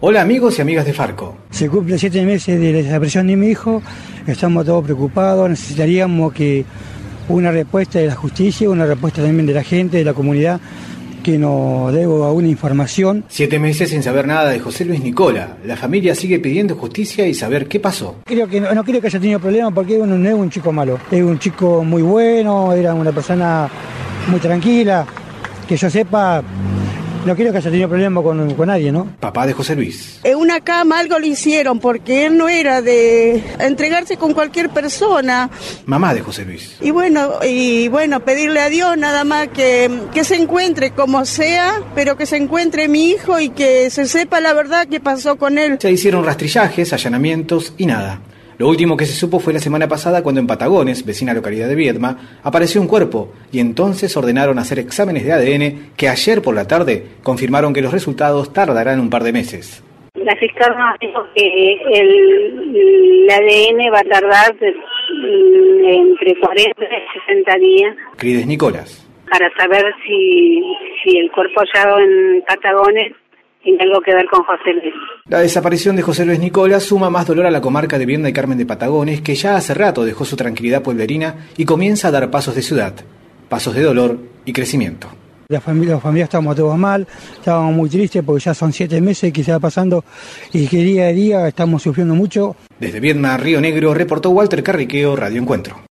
Hola amigos y amigas de Farco. Se cumple 7 meses de la desaparición de mi hijo, estamos todos preocupados, necesitaríamos que una respuesta de la justicia, una respuesta también de la gente, de la comunidad, que nos dé alguna información. 7 meses sin saber nada de José Luis Nicola. La familia sigue pidiendo justicia y saber qué pasó. No creo que haya tenido problemas porque no es un chico malo, es un chico muy bueno, era una persona muy tranquila, que yo sepa. No creo que haya tenido problema con nadie, ¿no? Papá de José Luis. En una cama algo le hicieron porque él no era de entregarse con cualquier persona. Mamá de José Luis. Y bueno, pedirle a Dios nada más que se encuentre como sea, pero que se encuentre mi hijo y que se sepa la verdad que pasó con él. Se hicieron rastrillajes, allanamientos y nada. Lo último que se supo fue la semana pasada cuando en Patagones, vecina localidad de Viedma, apareció un cuerpo y entonces ordenaron hacer exámenes de ADN que ayer por la tarde confirmaron que los resultados tardarán un par de meses. La fiscal nos dijo que el ADN va a tardar entre 40 y 60 días. Crides Nicolas. Para saber si el cuerpo hallado en Patagones tiene algo que ver con José Luis. La desaparición de José Luis Nicolas suma más dolor a la comarca de Viedma y Carmen de Patagones, que ya hace rato dejó su tranquilidad pueblerina y comienza a dar pasos de ciudad, pasos de dolor y crecimiento. La familia estamos todos mal, estábamos muy tristes porque ya son 7 meses que se va pasando y que día a día estamos sufriendo mucho. Desde Viedma, Río Negro, reportó Walter Carriqueo, Radio Encuentro.